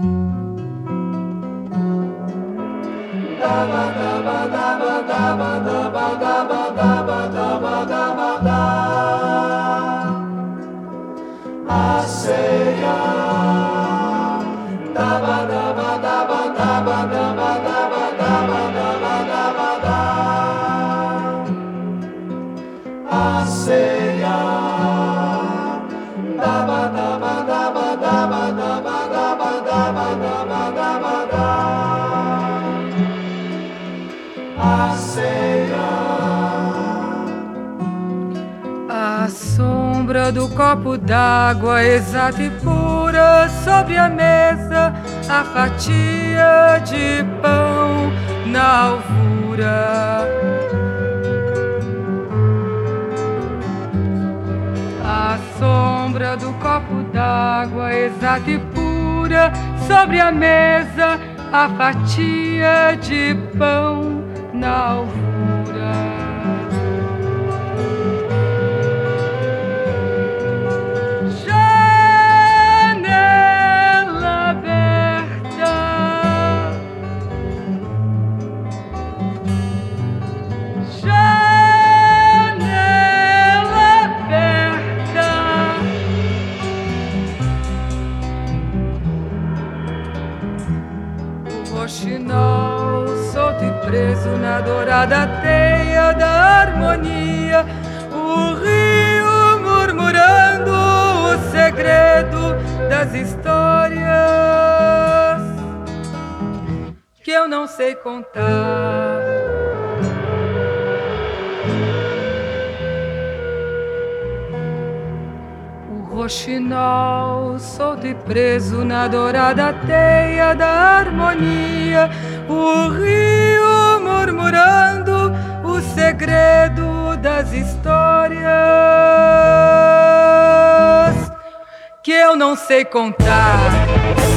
A sombra do copo d'água exata e pura sobre a mesa, a fatia de pão na alvura. A sombra do copo d'água exata e pura sobre a mesa, a fatia de pão na alvura. Janela aberta, janela aberta, o roxinol solto e preso na dourada teia da harmonia, o rio murmurando o segredo das histórias que eu não sei contar. O roxinol solto e preso na dourada teia da harmonia, o rio murmurando o segredo das histórias que eu não sei contar.